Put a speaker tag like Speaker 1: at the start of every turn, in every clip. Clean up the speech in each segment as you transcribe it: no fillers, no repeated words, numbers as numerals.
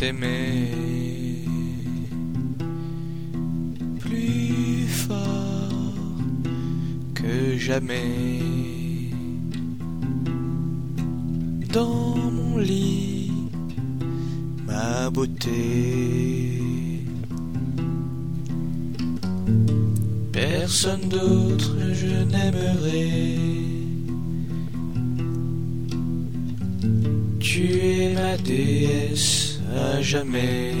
Speaker 1: t'aimer plus fort que jamais. Dans mon lit, ma beauté, personne d'autre je n'aimerai. Tu es ma déesse à jamais.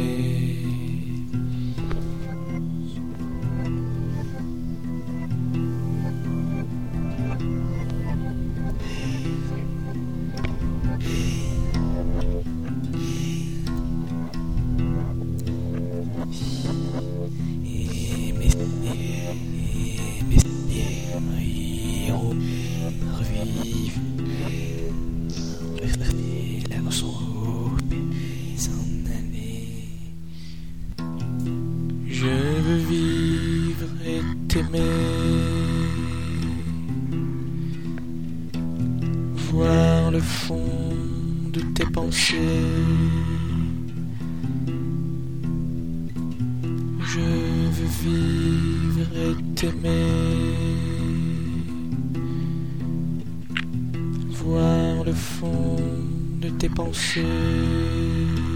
Speaker 1: Je veux vivre et t'aimer, voir le fond de tes pensées. Je veux vivre et t'aimer, voir le fond de tes pensées.